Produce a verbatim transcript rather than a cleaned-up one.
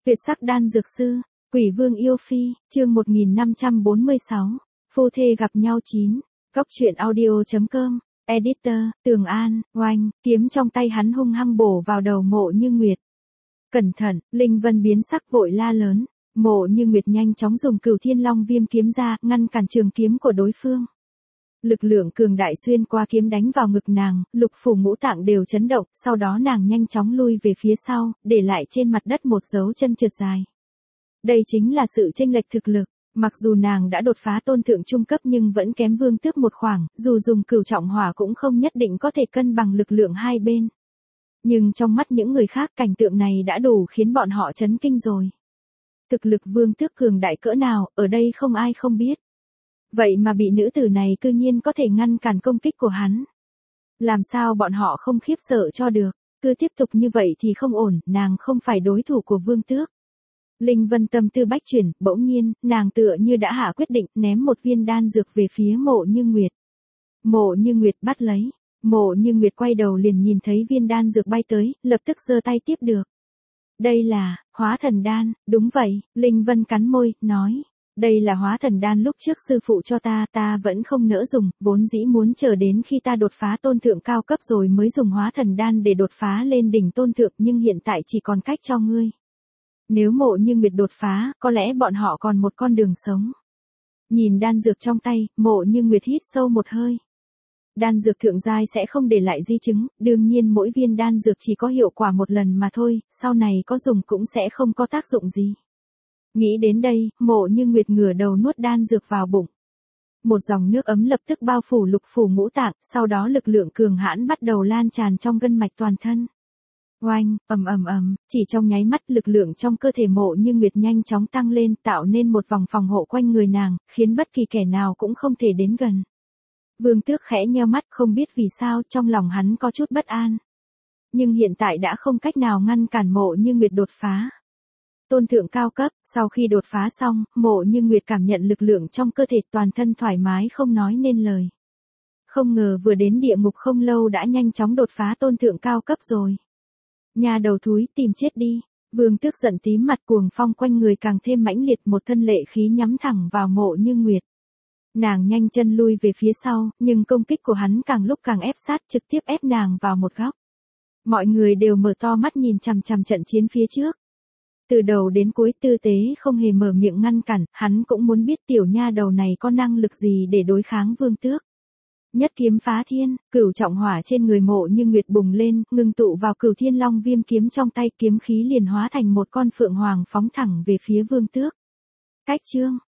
Tuyệt sắc đan dược sư, Quỷ Vương yêu phi, chương một nghìn năm trăm bốn mươi sáu, phu thê gặp nhau chín, Cóc truyện audio chấm com, editor, Tường An, oanh, kiếm trong tay hắn hung hăng bổ vào đầu Mộ Như Nguyệt. Cẩn thận, Linh Vân biến sắc vội la lớn, Mộ Như Nguyệt nhanh chóng dùng Cửu Thiên Long Viêm kiếm ra, ngăn cản trường kiếm của đối phương. Lực lượng cường đại xuyên qua kiếm đánh vào ngực nàng, lục phủ ngũ tạng đều chấn động, sau đó nàng nhanh chóng lui về phía sau, để lại trên mặt đất một dấu chân trượt dài. Đây chính là sự chênh lệch thực lực, mặc dù nàng đã đột phá tôn thượng trung cấp nhưng vẫn kém vương tước một khoảng, dù dùng cửu trọng hỏa cũng không nhất định có thể cân bằng lực lượng hai bên. Nhưng trong mắt những người khác cảnh tượng này đã đủ khiến bọn họ chấn kinh rồi. Thực lực vương tước cường đại cỡ nào, ở đây không ai không biết. Vậy mà bị nữ tử này cư nhiên có thể ngăn cản công kích của hắn. Làm sao bọn họ không khiếp sợ cho được, cứ tiếp tục như vậy thì không ổn, nàng không phải đối thủ của vương tước. Linh Vân tâm tư bách chuyển, bỗng nhiên, nàng tựa như đã hạ quyết định, ném một viên đan dược về phía Mộ Như Nguyệt. Mộ Như Nguyệt bắt lấy, Mộ Như Nguyệt quay đầu liền nhìn thấy viên đan dược bay tới, lập tức giơ tay tiếp được. Đây là, hóa thần đan, đúng vậy, Linh Vân cắn môi, nói. Đây là hóa thần đan lúc trước sư phụ cho ta, ta vẫn không nỡ dùng, vốn dĩ muốn chờ đến khi ta đột phá tôn thượng cao cấp rồi mới dùng hóa thần đan để đột phá lên đỉnh tôn thượng, nhưng hiện tại chỉ còn cách cho ngươi. Nếu Mộ Như Nguyệt đột phá, có lẽ bọn họ còn một con đường sống. Nhìn đan dược trong tay, Mộ Như Nguyệt hít sâu một hơi. Đan dược thượng giai sẽ không để lại di chứng, đương nhiên mỗi viên đan dược chỉ có hiệu quả một lần mà thôi, sau này có dùng cũng sẽ không có tác dụng gì. Nghĩ đến đây, Mộ Như Nguyệt ngửa đầu nuốt đan dược vào bụng. Một dòng nước ấm lập tức bao phủ lục phủ ngũ tạng, sau đó lực lượng cường hãn bắt đầu lan tràn trong gân mạch toàn thân. Oanh, ầm ầm ầm, chỉ trong nháy mắt lực lượng trong cơ thể Mộ Như Nguyệt nhanh chóng tăng lên, tạo nên một vòng phòng hộ quanh người nàng, khiến bất kỳ kẻ nào cũng không thể đến gần. Vương Tước khẽ nheo mắt, không biết vì sao trong lòng hắn có chút bất an. Nhưng hiện tại đã không cách nào ngăn cản Mộ Như Nguyệt đột phá. Tôn thượng cao cấp, sau khi đột phá xong, Mộ Như Nguyệt cảm nhận lực lượng trong cơ thể toàn thân thoải mái không nói nên lời. Không ngờ vừa đến địa ngục không lâu đã nhanh chóng đột phá tôn thượng cao cấp rồi. Nhà đầu thúi, tìm chết đi. Vương Tước giận tím mặt, cuồng phong quanh người càng thêm mãnh liệt, một thân lệ khí nhắm thẳng vào Mộ Như Nguyệt. Nàng nhanh chân lui về phía sau, nhưng công kích của hắn càng lúc càng ép sát, trực tiếp ép nàng vào một góc. Mọi người đều mở to mắt nhìn chằm chằm trận chiến phía trước. Từ đầu đến cuối Tư Tế không hề mở miệng ngăn cản, hắn cũng muốn biết tiểu nha đầu này có năng lực gì để đối kháng Vương Tước. Nhất kiếm phá thiên, cửu trọng hỏa trên người Mộ Như Nguyệt bùng lên, ngưng tụ vào Cửu Thiên Long Viêm kiếm trong tay, kiếm khí liền hóa thành một con phượng hoàng phóng thẳng về phía Vương Tước. Cách chương,